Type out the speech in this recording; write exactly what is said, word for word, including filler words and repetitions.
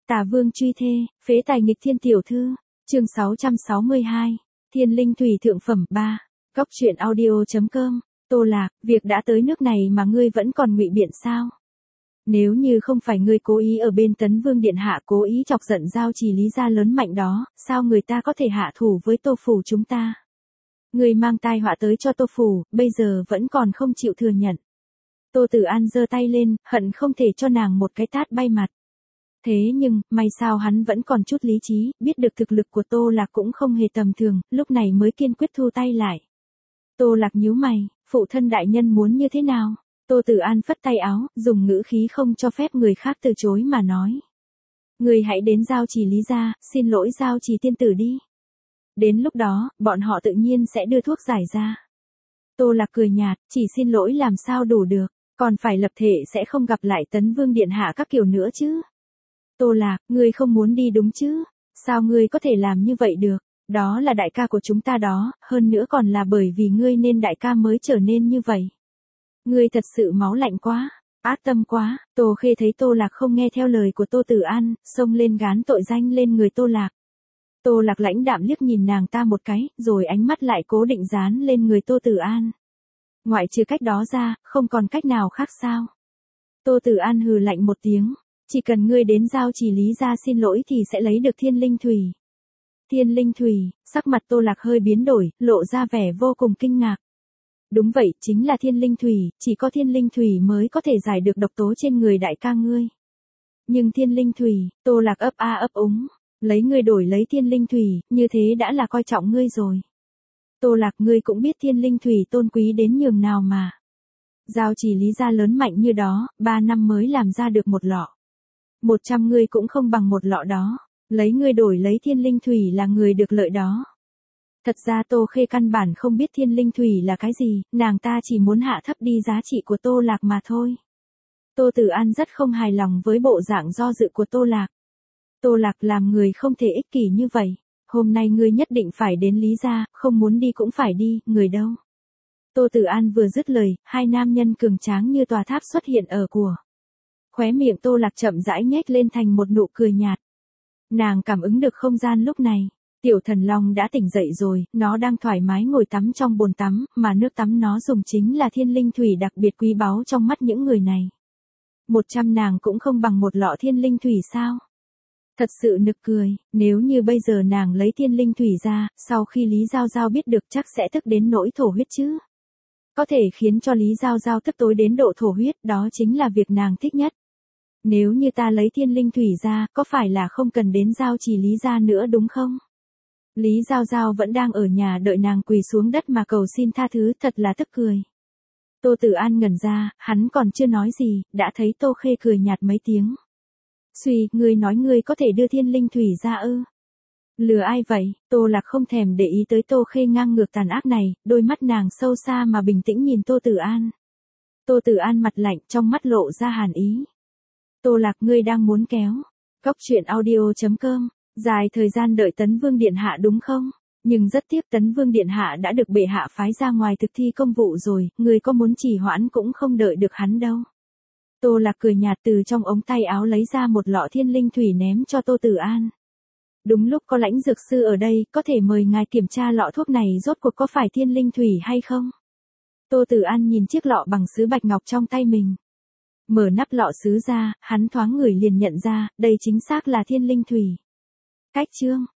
Tà vương truy thê, phế tài nghịch thiên tiểu thư, chương sáu trăm sáu mươi hai, Thiên linh thủy thượng phẩm ba, Cóc truyện audio.com, Tô Lạc, việc đã tới nước này mà ngươi vẫn còn ngụy biện sao? Nếu như không phải ngươi cố ý ở bên Tấn Vương Điện Hạ cố ý chọc giận Giao Trì Lý gia lớn mạnh đó, sao người ta có thể hạ thủ với Tô Phủ chúng ta? Ngươi mang tai họa tới cho Tô Phủ, bây giờ vẫn còn không chịu thừa nhận. Tô Tử An giơ tay lên, hận không thể cho nàng một cái tát bay mặt. Thế nhưng, may sao hắn vẫn còn chút lý trí, biết được thực lực của Tô Lạc cũng không hề tầm thường, lúc này mới kiên quyết thu tay lại. Tô Lạc nhíu mày, phụ thân đại nhân muốn như thế nào? Tô Tử An phất tay áo, dùng ngữ khí không cho phép người khác từ chối mà nói. Người hãy đến Giao Trì Lý gia, xin lỗi Giao Trì tiên tử đi. Đến lúc đó, bọn họ tự nhiên sẽ đưa thuốc giải ra. Tô Lạc cười nhạt, chỉ xin lỗi làm sao đủ được, còn phải lập thể sẽ không gặp lại Tấn Vương Điện Hạ các kiểu nữa chứ. Tô Lạc, ngươi không muốn đi đúng chứ? Sao ngươi có thể làm như vậy được? Đó là đại ca của chúng ta đó, hơn nữa còn là bởi vì ngươi nên đại ca mới trở nên như vậy. Ngươi thật sự máu lạnh quá, ác tâm quá. Tô Khê thấy Tô Lạc không nghe theo lời của Tô Tử An, xông lên gán tội danh lên người Tô Lạc. Tô Lạc lãnh đạm liếc nhìn nàng ta một cái, rồi ánh mắt lại cố định dán lên người Tô Tử An. Ngoại trừ cách đó ra, không còn cách nào khác sao? Tô Tử An hừ lạnh một tiếng. Chỉ cần ngươi đến Giao Trì Lý gia xin lỗi thì sẽ lấy được thiên linh thủy. Thiên linh thủy, sắc mặt Tô Lạc hơi biến đổi, lộ ra vẻ vô cùng kinh ngạc. Đúng vậy, chính là thiên linh thủy, chỉ có thiên linh thủy mới có thể giải được độc tố trên người đại ca ngươi. Nhưng thiên linh thủy, Tô Lạc ấp a ấp úng, lấy ngươi đổi lấy thiên linh thủy, như thế đã là coi trọng ngươi rồi. Tô Lạc, ngươi cũng biết thiên linh thủy tôn quý đến nhường nào mà. Giao Trì Lý gia lớn mạnh như đó, ba năm mới làm ra được một lọ. Một trăm ngươi cũng không bằng một lọ đó, lấy ngươi đổi lấy thiên linh thủy là người được lợi đó. Thật ra Tô Khê căn bản không biết thiên linh thủy là cái gì, nàng ta chỉ muốn hạ thấp đi giá trị của Tô Lạc mà thôi. Tô Tử An rất không hài lòng với bộ dạng do dự của Tô Lạc. Tô Lạc, làm người không thể ích kỷ như vậy, hôm nay ngươi nhất định phải đến Lý gia, không muốn đi cũng phải đi, người đâu. Tô Tử An vừa dứt lời, hai nam nhân cường tráng như tòa tháp xuất hiện ở của. Khóe miệng Tô Lạc chậm rãi nhếch lên thành một nụ cười nhạt. Nàng cảm ứng được không gian lúc này. Tiểu thần long đã tỉnh dậy rồi, nó đang thoải mái ngồi tắm trong bồn tắm, mà nước tắm nó dùng chính là thiên linh thủy đặc biệt quý báu trong mắt những người này. Một trăm nàng cũng không bằng một lọ thiên linh thủy sao? Thật sự nực cười, nếu như bây giờ nàng lấy thiên linh thủy ra, sau khi Lý Giao Giao biết được chắc sẽ tức đến nỗi thổ huyết chứ. Có thể khiến cho Lý Giao Giao tức tối đến độ thổ huyết, đó chính là việc nàng thích nhất. Nếu như ta lấy thiên linh thủy ra, có phải là không cần đến Giao Trì Lý gia nữa đúng không? Lý Giao Giao vẫn đang ở nhà đợi nàng quỳ xuống đất mà cầu xin tha thứ, thật là tức cười. Tô Tử An ngẩn ra, hắn còn chưa nói gì, đã thấy Tô Khê cười nhạt mấy tiếng. Suy, ngươi nói ngươi có thể đưa thiên linh thủy ra ư? Lừa ai vậy? Tô Lạc không thèm để ý tới Tô Khê ngang ngược tàn ác này, đôi mắt nàng sâu xa mà bình tĩnh nhìn Tô Tử An. Tô Tử An mặt lạnh, trong mắt lộ ra hàn ý. Tô Lạc, ngươi đang muốn kéo. Cóc truyện audio.com, dài thời gian đợi Tấn Vương Điện Hạ đúng không? Nhưng rất tiếc Tấn Vương Điện Hạ đã được bệ hạ phái ra ngoài thực thi công vụ rồi, ngươi có muốn trì hoãn cũng không đợi được hắn đâu. Tô Lạc cười nhạt từ trong ống tay áo lấy ra một lọ thiên linh thủy ném cho Tô Tử An. Đúng lúc có Lãnh dược sư ở đây, có thể mời ngài kiểm tra lọ thuốc này rốt cuộc có phải thiên linh thủy hay không? Tô Tử An nhìn chiếc lọ bằng sứ bạch ngọc trong tay mình. Mở nắp lọ sứ ra, hắn thoáng ngửi liền nhận ra, đây chính xác là thiên linh thủy. Cách chương,